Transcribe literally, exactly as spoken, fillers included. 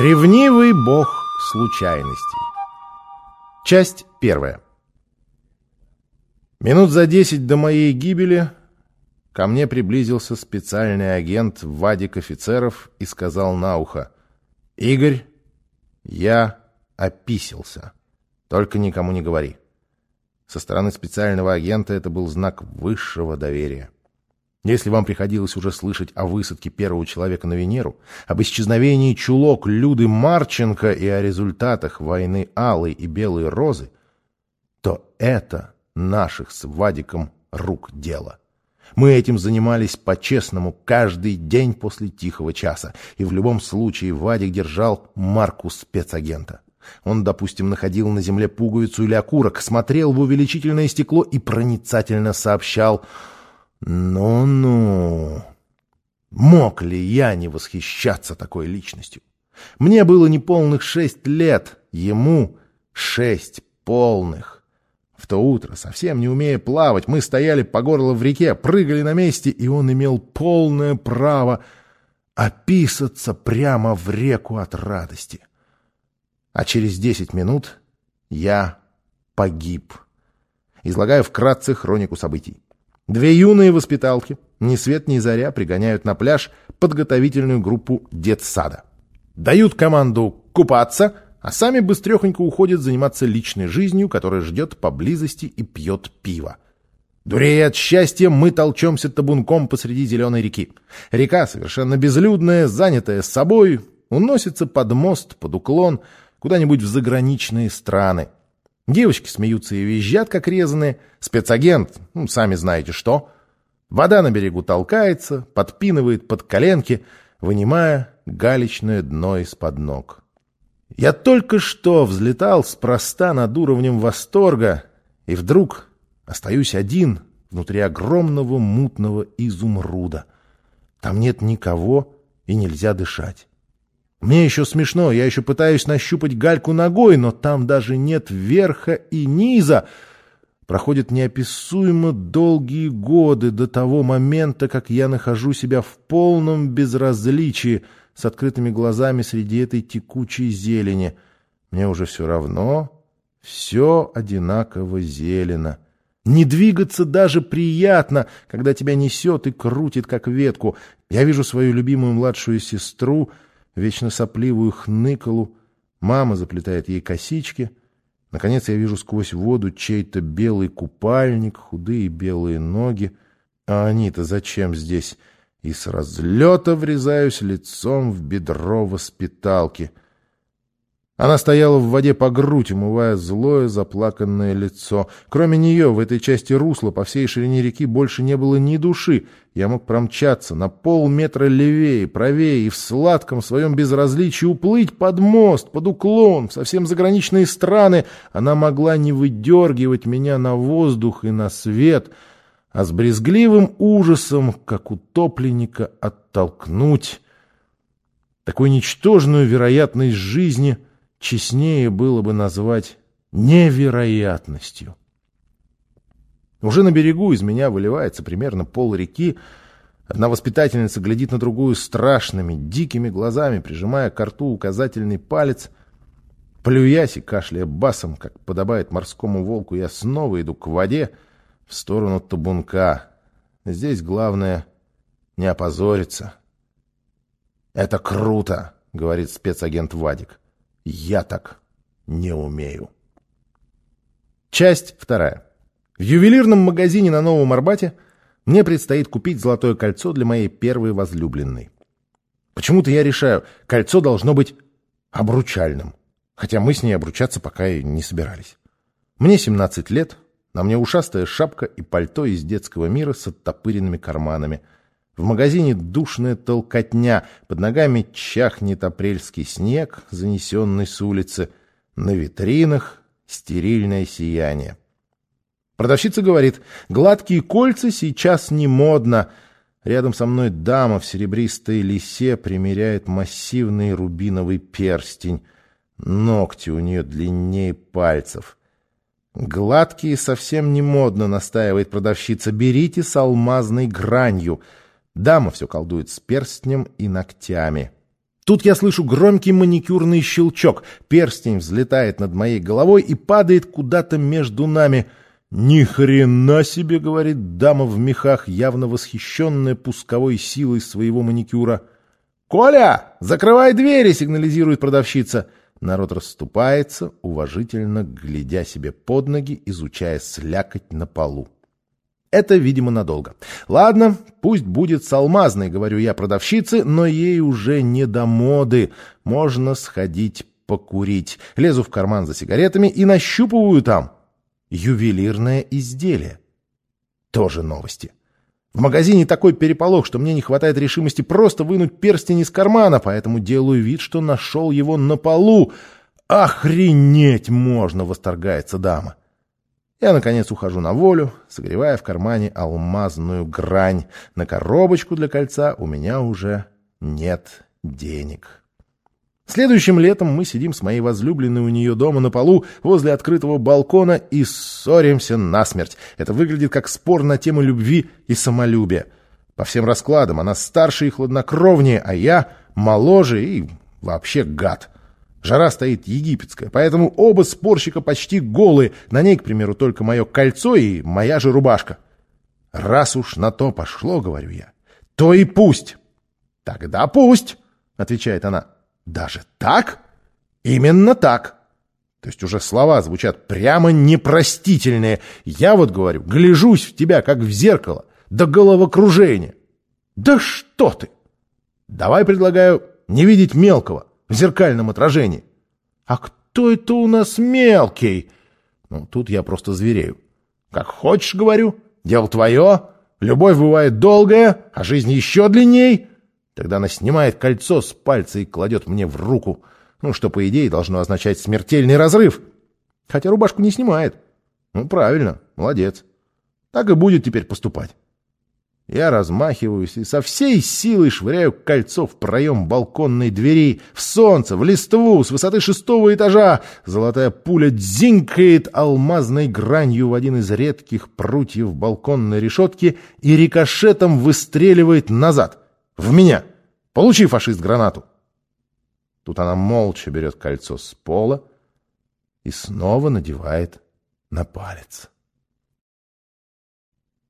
Ревнивый бог случайностей. Часть первая. Минут за десять до моей гибели ко мне приблизился специальный агент Вадик Офицеров и сказал на ухо: «Игорь, я описался. Только никому не говори». Со стороны специального агента это был знак высшего доверия. Если вам приходилось уже слышать о высадке первого человека на Венеру, об исчезновении чулок Люды Марченко и о результатах войны Алой и Белой Розы, то это наших с Вадиком рук дело. Мы этим занимались по-честному каждый день после тихого часа, и в любом случае Вадик держал марку спецагента. Он, допустим, находил на земле пуговицу или окурок, смотрел в увеличительное стекло и проницательно сообщал: «Ну-ну, мог ли я не восхищаться такой личностью? Мне было неполных шесть лет, ему шесть полных. В то утро, совсем не умея плавать, мы стояли по горло в реке, прыгали на месте, и он имел полное право описаться прямо в реку от радости. А через десять минут я погиб». Излагаю вкратце хронику событий. Две юные воспиталки, ни свет ни заря, пригоняют на пляж подготовительную группу детсада. Дают команду купаться, а сами быстрехонько уходят заниматься личной жизнью, которая ждет поблизости и пьет пиво. Дурея от счастья, мы толчемся табунком посреди зеленой реки. Река, совершенно безлюдная, занятая собой, уносится под мост, под уклон, куда-нибудь в заграничные страны. Девочки смеются и визжат, как резаные. Спецагент, ну, сами знаете что. Вода на берегу толкается, подпинывает под коленки, вынимая галечное дно из-под ног. Я только что взлетал спроста над уровнем восторга, и вдруг остаюсь один внутри огромного мутного изумруда. Там нет никого и нельзя дышать. Мне еще смешно, я еще пытаюсь нащупать гальку ногой, но там даже нет верха и низа. Проходят неописуемо долгие годы до того момента, как я нахожу себя в полном безразличии с открытыми глазами среди этой текучей зелени. Мне уже все равно, все одинаково зелено. Не двигаться даже приятно, когда тебя несет и крутит, как ветку. Я вижу свою любимую младшую сестру, вечно сопливую хныкалу. Мама заплетает ей косички. Наконец я вижу сквозь воду чей-то белый купальник, худые белые ноги. А они-то зачем здесь? И с разлета врезаюсь лицом в бедро воспиталки. Она стояла в воде по грудь, умывая злое заплаканное лицо. Кроме нее в этой части русла по всей ширине реки больше не было ни души. Я мог промчаться на полметра левее, правее и в сладком своем безразличии уплыть под мост, под уклон, в совсем заграничные страны. Она могла не выдергивать меня на воздух и на свет, а с брезгливым ужасом, как утопленника, оттолкнуть. Такую ничтожную вероятность жизни честнее было бы назвать невероятностью. Уже на берегу из меня выливается примерно пол реки. Одна воспитательница глядит на другую страшными, дикими глазами, прижимая к рту указательный палец. Плюясь и кашляя басом, как подобает морскому волку, я снова иду к воде, в сторону табунка. Здесь главное не опозориться. «Это круто», — говорит спецагент Вадик. «Я так не умею». Часть вторая. В ювелирном магазине на Новом Арбате мне предстоит купить золотое кольцо для моей первой возлюбленной. Почему-то я решаю, кольцо должно быть обручальным, хотя мы с ней обручаться пока и не собирались. Мне семнадцать лет, на мне ушастая шапка и пальто из детского мира с оттопыренными карманами. В магазине душная толкотня, под ногами чахнет апрельский снег, занесенный с улицы, на витринах стерильное сияние. Продавщица говорит: «Гладкие кольца сейчас не модно». Рядом со мной дама в серебристой лисе примеряет массивный рубиновый перстень. Ногти у нее длиннее пальцев. «Гладкие совсем не модно», — настаивает продавщица. «Берите с алмазной гранью». Дама все колдует с перстнем и ногтями. Тут я слышу громкий маникюрный щелчок. Перстень взлетает над моей головой и падает куда-то между нами. «Ни хрена себе!» — говорит дама в мехах, явно восхищенная пусковой силой своего маникюра. «Коля, закрывай двери!» — сигнализирует продавщица. Народ расступается, уважительно глядя себе под ноги, изучая слякоть на полу. Это, видимо, надолго. Ладно, пусть будет с алмазной, говорю я продавщице, но ей уже не до моды. Можно сходить покурить. Лезу в карман за сигаретами и нащупываю там ювелирное изделие. Тоже новости. В магазине такой переполох, что мне не хватает решимости просто вынуть перстень из кармана, поэтому делаю вид, что нашел его на полу. «Охренеть можно!» — восторгается дама. Я, наконец, ухожу на волю, согревая в кармане алмазную грань. На коробочку для кольца у меня уже нет денег. Следующим летом мы сидим с моей возлюбленной у нее дома на полу возле открытого балкона и ссоримся насмерть. Это выглядит как спор на тему любви и самолюбия. По всем раскладам она старше и хладнокровнее, а я моложе и вообще гад. Жара стоит египетская, поэтому оба спорщика почти голые. На ней, к примеру, только мое кольцо и моя же рубашка. «Раз уж на то пошло, — говорю я, — то и пусть». «Тогда пусть, — отвечает она. «Даже так? Именно так». То есть уже слова звучат прямо непростительные. Я вот говорю, гляжусь в тебя, как в зеркало, до головокружения. «Да что ты! Давай, предлагаю, не видеть мелкого в зеркальном отражении». «А кто это у нас мелкий?» Ну, тут я просто зверею. «Как хочешь, — говорю, — дело твое. Любовь бывает долгая, а жизнь еще длинней». Тогда она снимает кольцо с пальца и кладет мне в руку. Ну, что, по идее, должно означать смертельный разрыв. Хотя рубашку не снимает. Ну, правильно, молодец. Так и будет теперь поступать. Я размахиваюсь и со всей силой швыряю кольцо в проем балконной двери, в солнце, в листву, с высоты шестого этажа. Золотая пуля дзинькает алмазной гранью в один из редких прутьев балконной решетки и рикошетом выстреливает назад. В меня. Получи, фашист, гранату. Тут она молча берет кольцо с пола и снова надевает на палец.